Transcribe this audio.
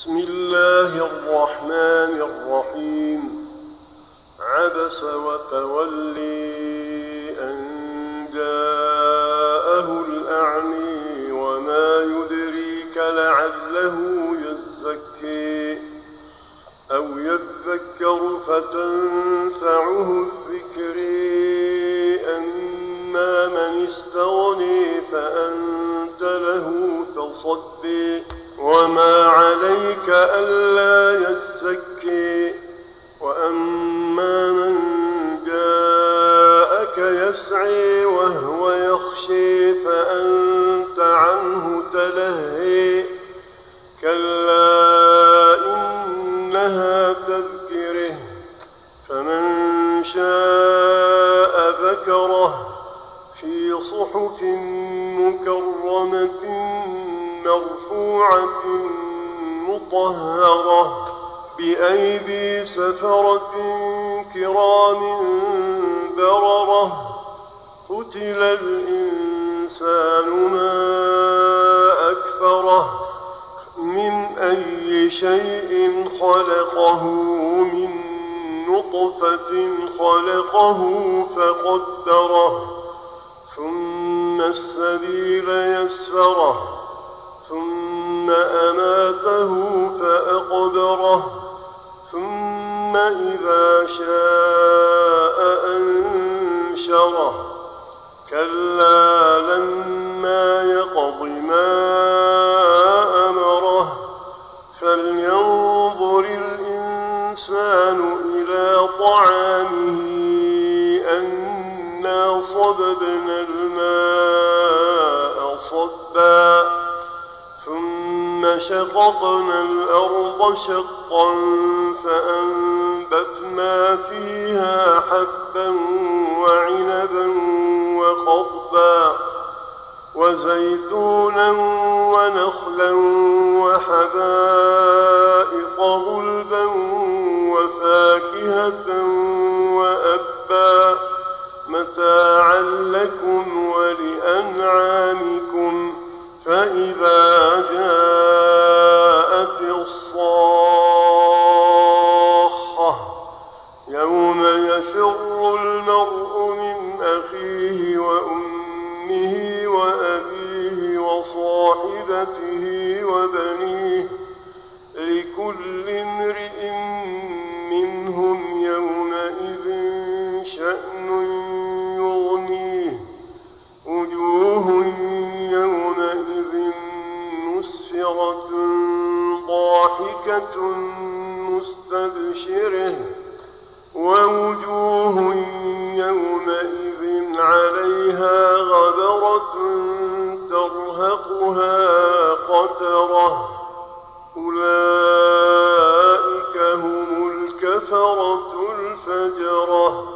بسم الله الرحمن الرحيم. عبس وتولي أن جاءه الأعمي وما يدريك لعله يزكي أو يذكر فتنفعه الذكر. أما من استغني فأنت له تصدي وما عليك ألا يزكي. وأما من جاءك يسعي وهو يخشي فأنت عنه تلهي. كلا إنها تذكره فمن شاء ذكره في صحف مكرمة مرفوعة مطهرة بأيدي سفرة كرام بررة. قتل الإنسان ما أكفره من أي شيء خلقه من نطفة خلقه فقدره ثم السبيل يسره ثم أماته فأقبره ثم إذا شاء أنشره. كلا لما يقض ما أمره فلينظر الإنسان إلى طعامه أنا صببنا الماء صبا ثم شققنا الأرض شقا فأنبتنا فيها حبا وعنبا وقضبا وزيتونا ونخلا وحدائق غلبا وفاكهة وأبا متاعا لكم ولأنعامكم. فإذا جاءت الصاخة يوم يفر المرء من أخيه وأمه وأبيه وصاحبته وبنيه لكل امرئ منهم يومئذ شأن يغنيه. وجوه يومئذ مسفرة ضاحكة مستبشرة ووجوه يومئذ عليها غبرة ترهقها قترة. أولئك هم الكفرة الفجرة.